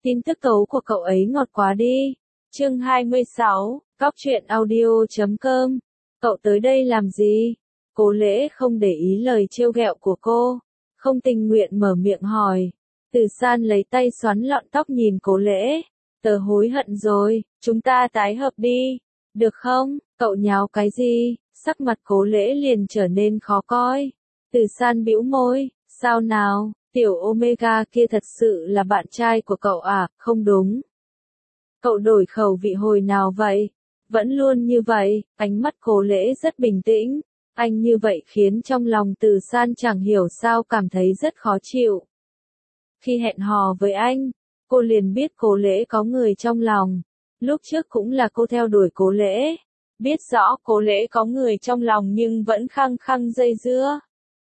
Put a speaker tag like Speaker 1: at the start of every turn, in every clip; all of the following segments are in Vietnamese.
Speaker 1: Tin tức tố của cậu ấy ngọt quá đi. Chương 26, Cóc truyện audio.com. Cậu tới đây làm gì? Cố Lễ không để ý lời trêu ghẹo của cô, không tình nguyện mở miệng hỏi. Từ San lấy tay xoắn lọn tóc nhìn Cố Lễ. Tớ hối hận rồi, chúng ta tái hợp đi. Được không? Cậu nháo cái gì? Sắc mặt Cố Lễ liền trở nên khó coi. Từ San bĩu môi, sao nào? Tiểu Omega kia thật sự là bạn trai của cậu à? Không đúng. Cậu đổi khẩu vị hồi nào vậy? Vẫn luôn như vậy. Ánh mắt Cố Lễ rất bình tĩnh. Anh như vậy khiến trong lòng Từ San chẳng hiểu sao cảm thấy rất khó chịu. Khi hẹn hò với anh, cô liền biết Cố Lễ có người trong lòng. Lúc trước cũng là cô theo đuổi Cố Lễ. Biết rõ Cố Lễ có người trong lòng nhưng vẫn khăng khăng dây dưa.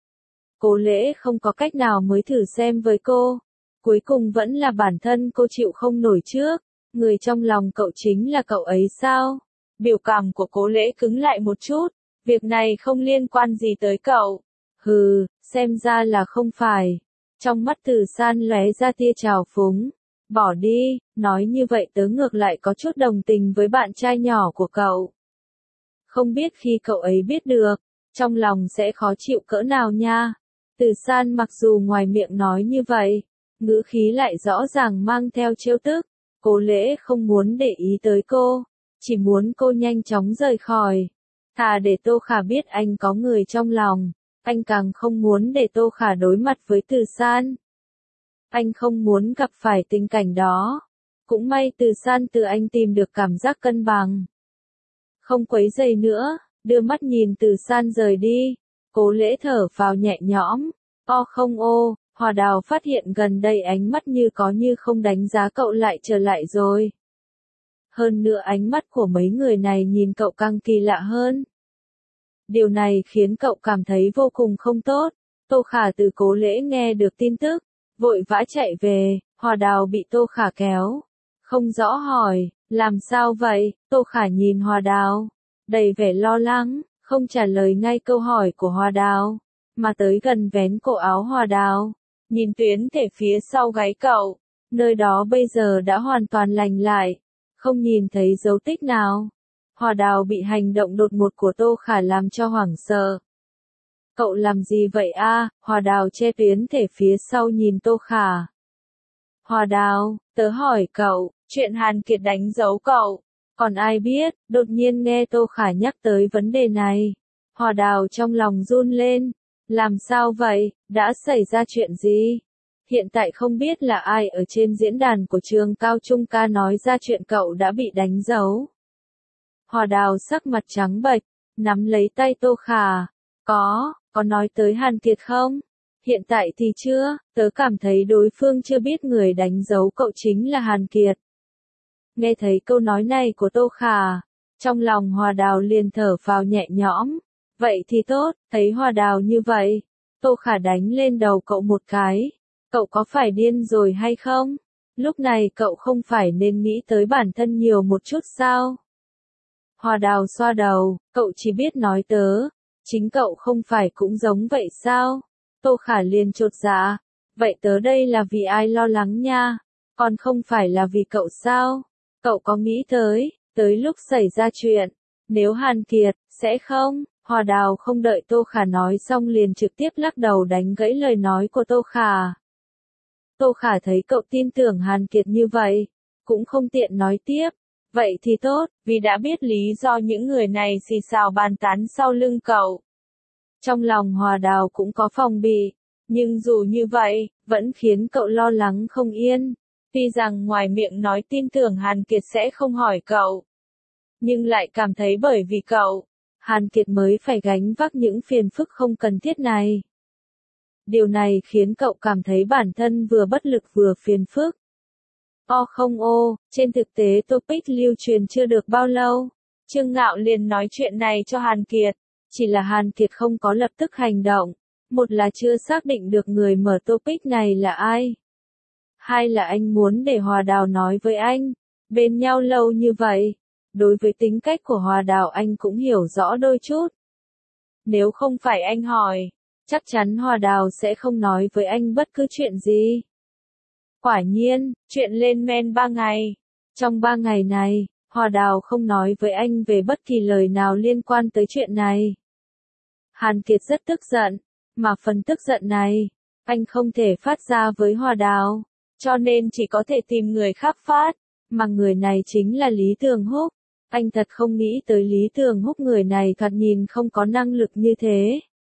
Speaker 1: Cố Lễ không có cách nào mới thử xem với cô. Cuối cùng vẫn là bản thân cô chịu không nổi trước. Người trong lòng cậu chính là cậu ấy sao? Biểu cảm của Cố Lễ cứng lại một chút. Việc này không liên quan gì tới cậu. Hừ, xem ra là không phải. Trong mắt Từ San lóe ra tia trào phúng. Bỏ đi, nói như vậy tớ ngược lại có chút đồng tình với bạn trai nhỏ của cậu. Không biết khi cậu ấy biết được, trong lòng sẽ khó chịu cỡ nào nha. Từ San mặc dù ngoài miệng nói như vậy, ngữ khí lại rõ ràng mang theo trêu tức. Cố Lễ không muốn để ý tới cô, chỉ muốn cô nhanh chóng rời khỏi. Thà để Tô Khả biết anh có người trong lòng, anh càng không muốn để Tô Khả đối mặt với Từ San. Anh không muốn gặp phải tình cảnh đó. Cũng may Từ San từ anh tìm được cảm giác cân bằng. Không quấy rầy nữa, đưa mắt nhìn Từ San rời đi. Cố Lễ thở phào nhẹ nhõm. Không ô, Hòa Đào phát hiện gần đây ánh mắt như có như không đánh giá cậu lại trở lại rồi. Hơn nữa ánh mắt của mấy người này nhìn cậu càng kỳ lạ hơn. Điều này khiến cậu cảm thấy vô cùng không tốt. Tô Khả từ Cố Lễ nghe được tin tức, vội vã chạy về. Hòa Đào bị Tô Khả kéo. Không rõ hỏi, làm sao vậy? Tô Khả nhìn Hòa Đào, đầy vẻ lo lắng, không trả lời ngay câu hỏi của Hòa Đào, mà tới gần vén cổ áo Hòa Đào, nhìn tuyến thể phía sau gáy cậu, nơi đó bây giờ đã hoàn toàn lành lại, không nhìn thấy dấu tích nào. Hòa Đào bị hành động đột ngột của Tô Khả làm cho hoảng sợ. Cậu làm gì vậy a? Hòa Đào che tuyến thể phía sau nhìn Tô Khả. Hòa Đào, tớ hỏi cậu, chuyện Hàn Kiệt đánh dấu cậu, còn ai biết? Đột nhiên nghe Tô Khả nhắc tới vấn đề này. Hòa Đào trong lòng run lên. Làm sao vậy? Đã xảy ra chuyện gì? Hiện tại không biết là ai ở trên diễn đàn của trường Cao Trung ca nói ra chuyện cậu đã bị đánh dấu. Hòa Đào sắc mặt trắng bệch, nắm lấy tay Tô Khả. Có nói tới Hàn Kiệt không? Hiện tại thì chưa, tớ cảm thấy đối phương chưa biết người đánh dấu cậu chính là Hàn Kiệt. Nghe thấy câu nói này của Tô Khả, trong lòng Hòa Đào liền thở phào nhẹ nhõm. Vậy thì tốt, thấy Hòa Đào như vậy. Tô Khả đánh lên đầu cậu một cái. Cậu có phải điên rồi hay không? Lúc này cậu không phải nên nghĩ tới bản thân nhiều một chút sao? Hòa Đào xoa đầu, cậu chỉ biết nói tớ. Chính cậu không phải cũng giống vậy sao? Tô Khả liền chột dạ. Vậy tớ đây là vì ai lo lắng nha? Còn không phải là vì cậu sao? Cậu có nghĩ tới lúc xảy ra chuyện, nếu Hàn Kiệt, sẽ không? Hòa Đào không đợi Tô Khả nói xong liền trực tiếp lắc đầu đánh gãy lời nói của Tô Khả. Tô Khả thấy cậu tin tưởng Hàn Kiệt như vậy, cũng không tiện nói tiếp. Vậy thì tốt, vì đã biết lý do những người này xì xào bàn tán sau lưng cậu. Trong lòng Hòa Đào cũng có phòng bị, nhưng dù như vậy, vẫn khiến cậu lo lắng không yên. Tuy rằng ngoài miệng nói tin tưởng Hàn Kiệt sẽ không hỏi cậu, nhưng lại cảm thấy bởi vì cậu, Hàn Kiệt mới phải gánh vác những phiền phức không cần thiết này. Điều này khiến cậu cảm thấy bản thân vừa bất lực vừa phiền phức. Trên thực tế topic lưu truyền chưa được bao lâu, Trương Ngạo liền nói chuyện này cho Hàn Kiệt, chỉ là Hàn Kiệt không có lập tức hành động, một là chưa xác định được người mở topic này là ai. Hai là anh muốn để Hòa Đào nói với anh, bên nhau lâu như vậy, đối với tính cách của Hòa Đào anh cũng hiểu rõ đôi chút. Nếu không phải anh hỏi, chắc chắn Hòa Đào sẽ không nói với anh bất cứ chuyện gì. Quả nhiên, chuyện lên men 3 ngày. Trong 3 ngày này, Hòa Đào không nói với anh về bất kỳ lời nào liên quan tới chuyện này. Hàn Kiệt rất tức giận, mà phần tức giận này, anh không thể phát ra với Hòa Đào, cho nên chỉ có thể tìm người khác phát, mà người này chính là Lý Tường Húc. Anh thật không nghĩ tới Lý Tường Húc, người này thoạt nhìn không có năng lực như thế,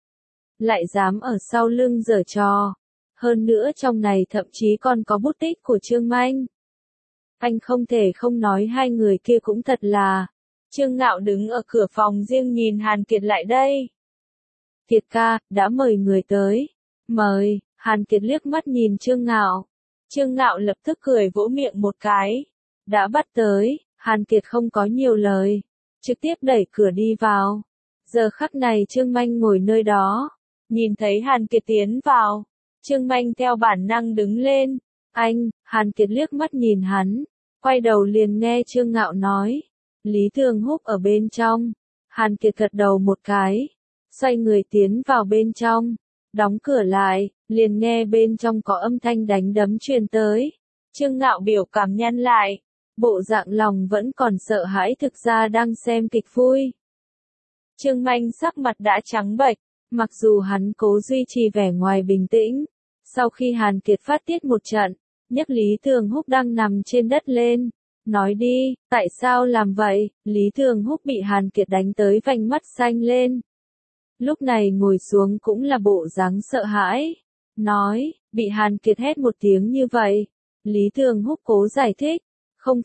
Speaker 1: lại dám ở sau lưng giở trò. Hơn nữa trong này thậm chí còn có bút tích của Trương Manh. Anh không thể không nói hai người kia cũng thật là. Trương Ngạo đứng ở cửa phòng riêng nhìn Hàn Kiệt lại đây. Kiệt ca, đã mời người tới. Mời, Hàn Kiệt liếc mắt nhìn Trương Ngạo. Trương Ngạo lập tức cười vỗ miệng một cái. Đã bắt tới, Hàn Kiệt không có nhiều lời. Trực tiếp đẩy cửa đi vào. Giờ khắc này Trương Manh ngồi nơi đó. Nhìn thấy Hàn Kiệt tiến vào. Trương Manh theo bản năng đứng lên. Anh, Hàn Kiệt liếc mắt nhìn hắn. Quay đầu liền nghe Trương Ngạo nói. Lý Tường Húc ở bên trong. Hàn Kiệt gật đầu một cái. Xoay người tiến vào bên trong. Đóng cửa lại, liền nghe bên trong có âm thanh đánh đấm truyền tới. Trương Ngạo biểu cảm nhăn lại. Bộ dạng lòng vẫn còn sợ hãi, thực ra đang xem kịch vui. Trương Manh sắc mặt đã trắng bệch. Mặc dù hắn cố duy trì vẻ ngoài bình tĩnh. Sau khi Hàn Kiệt phát tiết một trận, nhấc Lý Tường Húc đang nằm trên đất lên. Nói đi, tại sao làm vậy? Lý Tường Húc bị Hàn Kiệt đánh tới vành mắt xanh lên. Lúc này ngồi xuống cũng là bộ dáng sợ hãi. Nói, bị Hàn Kiệt hét một tiếng như vậy. Lý Tường Húc cố giải thích. Không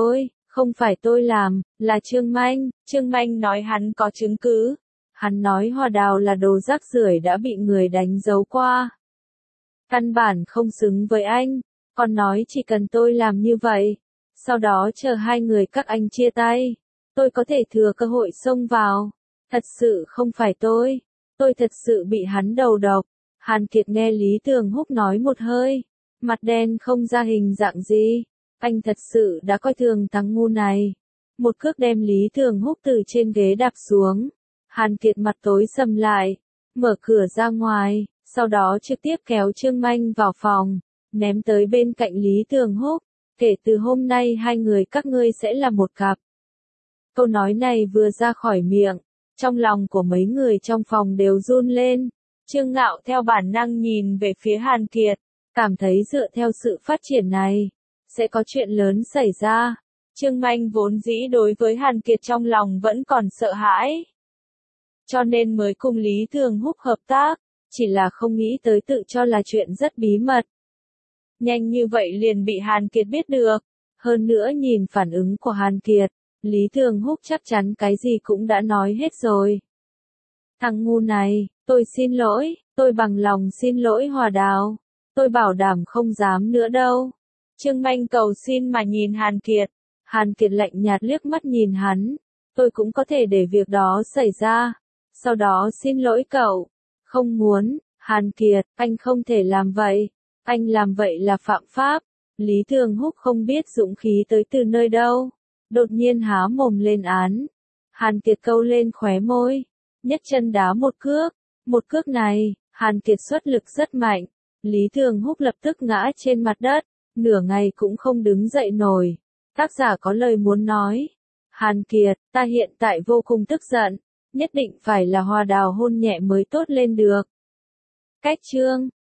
Speaker 1: phải tôi làm, là Trương Manh. Trương Manh nói hắn có chứng cứ. Hắn nói Hòa Đào là đồ rác rưởi đã bị người đánh dấu qua. Căn bản không xứng với anh, còn nói chỉ cần tôi làm như vậy, sau đó chờ hai người các anh chia tay, tôi có thể thừa cơ hội xông vào. Thật sự không phải tôi thật sự bị hắn đầu độc. Hàn Kiệt nghe Lý Tường Húc nói một hơi, mặt đen không ra hình dạng gì, anh thật sự đã coi thường thằng ngu này. Một cước đem Lý Tường Húc từ trên ghế đạp xuống. Hàn Kiệt mặt tối sầm lại, mở cửa ra ngoài, sau đó trực tiếp kéo Trương Manh vào phòng, ném tới bên cạnh Lý Tường Húc. Kể từ hôm nay hai người các ngươi sẽ là một cặp. Câu nói này vừa ra khỏi miệng, trong lòng của mấy người trong phòng đều run lên. Trương Ngạo theo bản năng nhìn về phía Hàn Kiệt, cảm thấy dựa theo sự phát triển này, sẽ có chuyện lớn xảy ra. Trương Manh vốn dĩ đối với Hàn Kiệt trong lòng vẫn còn sợ hãi, cho nên mới cùng Lý Tường Húc hợp tác, chỉ là không nghĩ tới tự cho là chuyện rất bí mật. Nhanh như vậy liền bị Hàn Kiệt biết được. Hơn nữa nhìn phản ứng của Hàn Kiệt, Lý Tường Húc chắc chắn cái gì cũng đã nói hết rồi. Thằng ngu này, tôi xin lỗi, tôi bằng lòng xin lỗi Hòa Đào. Tôi bảo đảm không dám nữa đâu. Trương Manh cầu xin mà nhìn Hàn Kiệt. Hàn Kiệt lạnh nhạt liếc mắt nhìn hắn. Tôi cũng có thể để việc đó xảy ra. Sau đó xin lỗi cậu. Không muốn, Hàn Kiệt, anh không thể làm vậy. Anh làm vậy là phạm pháp. Lý Tường Húc không biết dũng khí tới từ nơi đâu. Đột nhiên há mồm lên án. Hàn Kiệt câu lên khóe môi. Nhấc chân đá một cước. Một cước này, Hàn Kiệt xuất lực rất mạnh. Lý Tường Húc lập tức ngã trên mặt đất. Nửa ngày cũng không đứng dậy nổi. Tác giả có lời muốn nói. Hàn Kiệt, ta hiện tại vô cùng tức giận. Nhất định phải là Hòa Đào hôn nhẹ mới tốt lên được. Cách chương